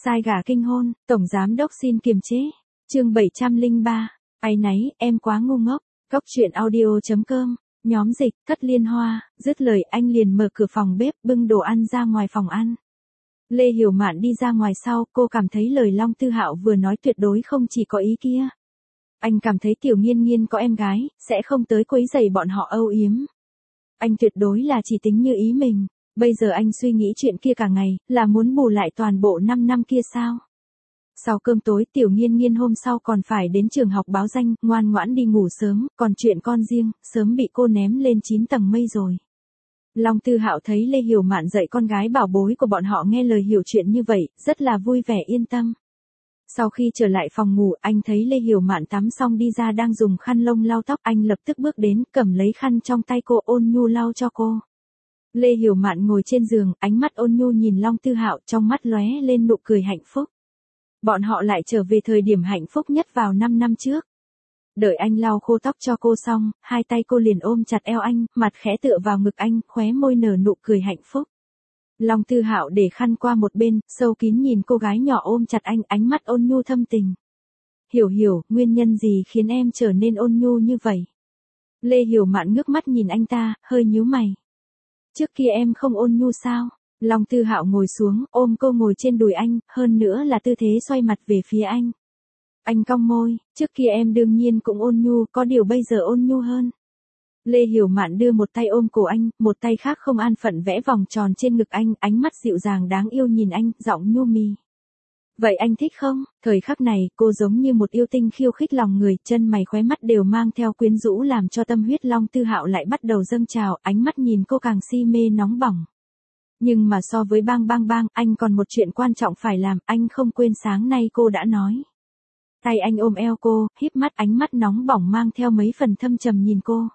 Sai gà kinh hôn, tổng giám đốc xin kiềm chế. Chương 703. Áy náy, em quá ngu ngốc. Góc truyện audio.com. Nhóm dịch, Thất Liên Hoa. Dứt lời anh liền mở cửa phòng bếp, bưng đồ ăn ra ngoài phòng ăn. Lê Hiểu Mạn đi ra ngoài sau, cô cảm thấy lời Long Tư Hạo vừa nói tuyệt đối không chỉ có ý kia. Anh cảm thấy Tiểu Nghiên Nghiên có em gái, sẽ không tới quấy rầy bọn họ âu yếm. Anh tuyệt đối là chỉ tính như ý mình. Bây giờ anh suy nghĩ chuyện kia cả ngày, là muốn bù lại toàn bộ 5 năm kia sao? Sau cơm tối Tiểu Nghiên Nghiên hôm sau còn phải đến trường học báo danh, ngoan ngoãn đi ngủ sớm, còn chuyện con riêng, sớm bị cô ném lên 9 tầng mây rồi. Long Tư Hạo thấy Lê Hiểu Mạn dạy con gái bảo bối của bọn họ nghe lời hiểu chuyện như vậy, rất là vui vẻ yên tâm. Sau khi trở lại phòng ngủ, anh thấy Lê Hiểu Mạn tắm xong đi ra đang dùng khăn lông lau tóc, anh lập tức bước đến, cầm lấy khăn trong tay cô ôn nhu lau cho cô. Lê Hiểu Mạn ngồi trên giường, ánh mắt ôn nhu nhìn Long Tư Hạo, trong mắt lóe lên nụ cười hạnh phúc. Bọn họ lại trở về thời điểm hạnh phúc nhất vào 5 năm trước. Đợi anh lau khô tóc cho cô xong, hai tay cô liền ôm chặt eo anh, mặt khẽ tựa vào ngực anh, khóe môi nở nụ cười hạnh phúc. Long Tư Hạo để khăn qua một bên, sâu kín nhìn cô gái nhỏ ôm chặt anh, ánh mắt ôn nhu thâm tình. Hiểu, nguyên nhân gì khiến em trở nên ôn nhu như vậy? Lê Hiểu Mạn ngước mắt nhìn anh ta, hơi nhíu mày. Trước kia em không ôn nhu sao? Long Tư Hạo ngồi xuống, ôm cô ngồi trên đùi anh, hơn nữa là tư thế xoay mặt về phía anh. Anh cong môi, trước kia em đương nhiên cũng ôn nhu, có điều bây giờ ôn nhu hơn. Lê Hiểu Mạn đưa một tay ôm cổ anh, một tay khác không an phận vẽ vòng tròn trên ngực anh, ánh mắt dịu dàng đáng yêu nhìn anh, giọng nhu mì. Vậy anh thích không? Thời khắc này, cô giống như một yêu tinh khiêu khích lòng người, chân mày khóe mắt đều mang theo quyến rũ làm cho tâm huyết Long Tư Hạo lại bắt đầu dâng trào, ánh mắt nhìn cô càng si mê nóng bỏng. Nhưng mà so với bang, anh còn một chuyện quan trọng phải làm, anh không quên sáng nay cô đã nói. Tay anh ôm eo cô, híp mắt, ánh mắt nóng bỏng mang theo mấy phần thâm trầm nhìn cô.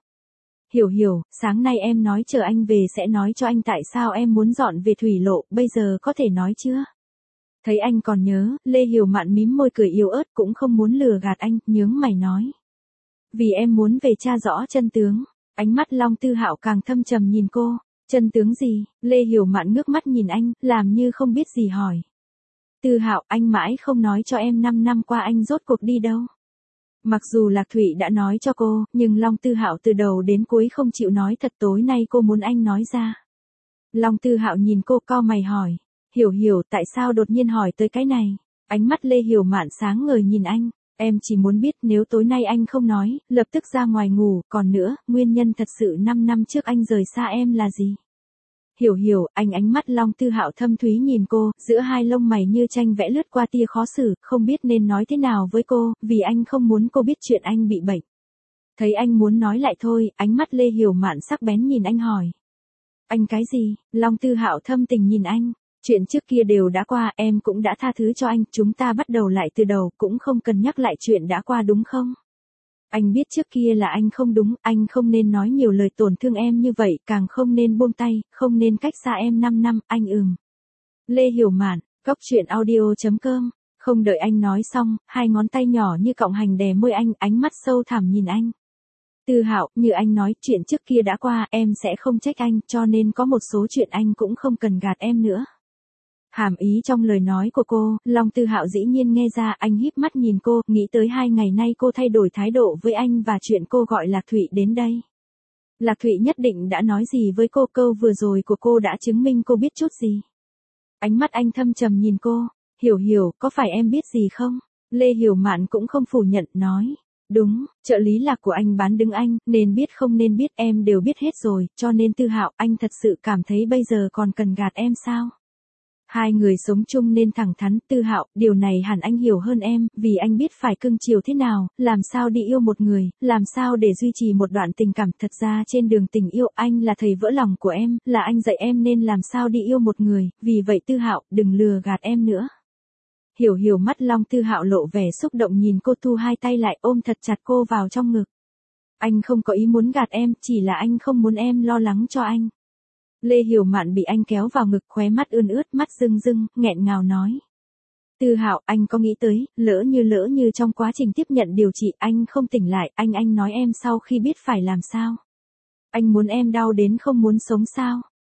Hiểu, sáng nay em nói chờ anh về sẽ nói cho anh tại sao em muốn dọn về Thủy Lộ, bây giờ có thể nói chưa? Thấy anh còn nhớ, Lê Hiểu Mạn mím môi cười yếu ớt, cũng không muốn lừa gạt anh, nhướng mày nói. Vì em muốn về tra rõ chân tướng. Ánh mắt Long Tư Hạo càng thâm trầm nhìn cô. Chân tướng gì? Lê Hiểu Mạn ngước mắt nhìn anh, làm như không biết gì hỏi. Tư Hạo, anh mãi không nói cho em 5 năm qua anh rốt cuộc đi đâu. Mặc dù Lạc Thụy đã nói cho cô, nhưng Long Tư Hạo từ đầu đến cuối không chịu nói thật, tối nay cô muốn anh nói ra. Long Tư Hạo nhìn cô cau mày hỏi. Hiểu, tại sao đột nhiên hỏi tới cái này? Ánh mắt Lê Hiểu Mạn sáng ngời nhìn anh. Em chỉ muốn biết nếu tối nay anh không nói, lập tức ra ngoài ngủ, còn nữa, nguyên nhân thật sự 5 năm trước anh rời xa em là gì? Hiểu, anh ánh mắt Long Tư Hạo thâm thúy nhìn cô, giữa hai lông mày như tranh vẽ lướt qua tia khó xử, không biết nên nói thế nào với cô, vì anh không muốn cô biết chuyện anh bị bệnh. Thấy anh muốn nói lại thôi, ánh mắt Lê Hiểu Mạn sắc bén nhìn anh hỏi. Anh cái gì? Long Tư Hạo thâm tình nhìn anh. Chuyện trước kia đều đã qua, em cũng đã tha thứ cho anh, chúng ta bắt đầu lại từ đầu, cũng không cần nhắc lại chuyện đã qua đúng không? Anh biết trước kia là anh không đúng, anh không nên nói nhiều lời tổn thương em như vậy, càng không nên buông tay, không nên cách xa em 5 năm, anh Lê Hiểu Mạn, góc truyện audio.com. Không đợi anh nói xong, hai ngón tay nhỏ như cọng hành đè môi anh, ánh mắt sâu thẳm nhìn anh. Tư Hạo, như anh nói, chuyện trước kia đã qua, em sẽ không trách anh, cho nên có một số chuyện anh cũng không cần gạt em nữa. Hàm ý trong lời nói của cô, Long Tư Hạo dĩ nhiên nghe ra, anh híp mắt nhìn cô, nghĩ tới 2 ngày nay cô thay đổi thái độ với anh và chuyện cô gọi Lạc Thụy đến đây. Lạc Thụy nhất định đã nói gì với cô, câu vừa rồi của cô đã chứng minh cô biết chút gì. Ánh mắt anh thâm trầm nhìn cô, hiểu, có phải em biết gì không? Lê Hiểu Mạn cũng không phủ nhận, nói. Đúng, trợ lý Lạc của anh bán đứng anh, nên biết không nên biết em đều biết hết rồi, cho nên Tư Hạo, anh thật sự cảm thấy bây giờ còn cần gạt em sao? Hai người sống chung nên thẳng thắn, Tư Hạo, điều này hẳn anh hiểu hơn em, vì anh biết phải cưng chiều thế nào, làm sao đi yêu một người, làm sao để duy trì một đoạn tình cảm. Thật ra trên đường tình yêu, anh là thầy vỡ lòng của em, là anh dạy em nên làm sao đi yêu một người, vì vậy Tư Hạo, đừng lừa gạt em nữa. Hiểu, mắt Long Tư Hạo lộ vẻ xúc động nhìn cô, thu hai tay lại ôm thật chặt cô vào trong ngực. Anh không có ý muốn gạt em, chỉ là anh không muốn em lo lắng cho anh. Lê Hiểu Mạn bị anh kéo vào ngực, khóe mắt ươn ướt, mắt rưng, nghẹn ngào nói. Tư Hạo, anh có nghĩ tới, lỡ như trong quá trình tiếp nhận điều trị anh không tỉnh lại, anh nói em sau khi biết phải làm sao? Anh muốn em đau đến không muốn sống sao?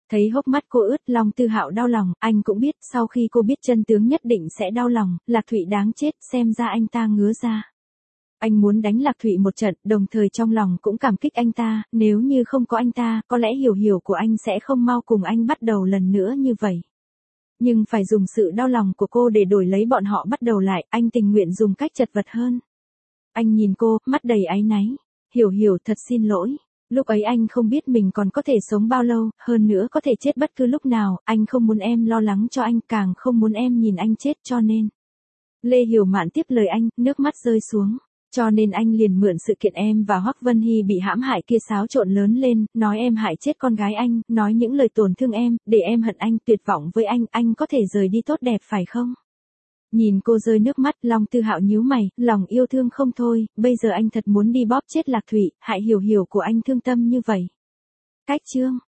Thấy hốc mắt cô ướt, Long Tư Hạo đau lòng, anh cũng biết, sau khi cô biết chân tướng nhất định sẽ đau lòng, Lạc Thụy đáng chết, xem ra anh ta ngứa ra. Anh muốn đánh Lạc Thụy một trận, đồng thời trong lòng cũng cảm kích anh ta, nếu như không có anh ta, có lẽ hiểu hiểu của anh sẽ không mau cùng anh bắt đầu lần nữa như vậy. Nhưng phải dùng sự đau lòng của cô để đổi lấy bọn họ bắt đầu lại, anh tình nguyện dùng cách chật vật hơn. Anh nhìn cô, mắt đầy áy náy. Hiểu hiểu, thật xin lỗi. Lúc ấy anh không biết mình còn có thể sống bao lâu, hơn nữa có thể chết bất cứ lúc nào, anh không muốn em lo lắng cho anh, càng không muốn em nhìn anh chết cho nên. Lê Hiểu Mạn tiếp lời anh, nước mắt rơi xuống. Cho nên anh liền mượn sự kiện em và Hoắc Vân Hy bị hãm hại kia xáo trộn lớn lên, nói em hại chết con gái anh, nói những lời tổn thương em, để em hận anh, tuyệt vọng với anh có thể rời đi tốt đẹp phải không? Nhìn cô rơi nước mắt, Long Tư Hạo nhíu mày, lòng yêu thương không thôi, bây giờ anh thật muốn đi bóp chết Lạc Thụy, hại hiểu hiểu của anh thương tâm như vậy. Cách chương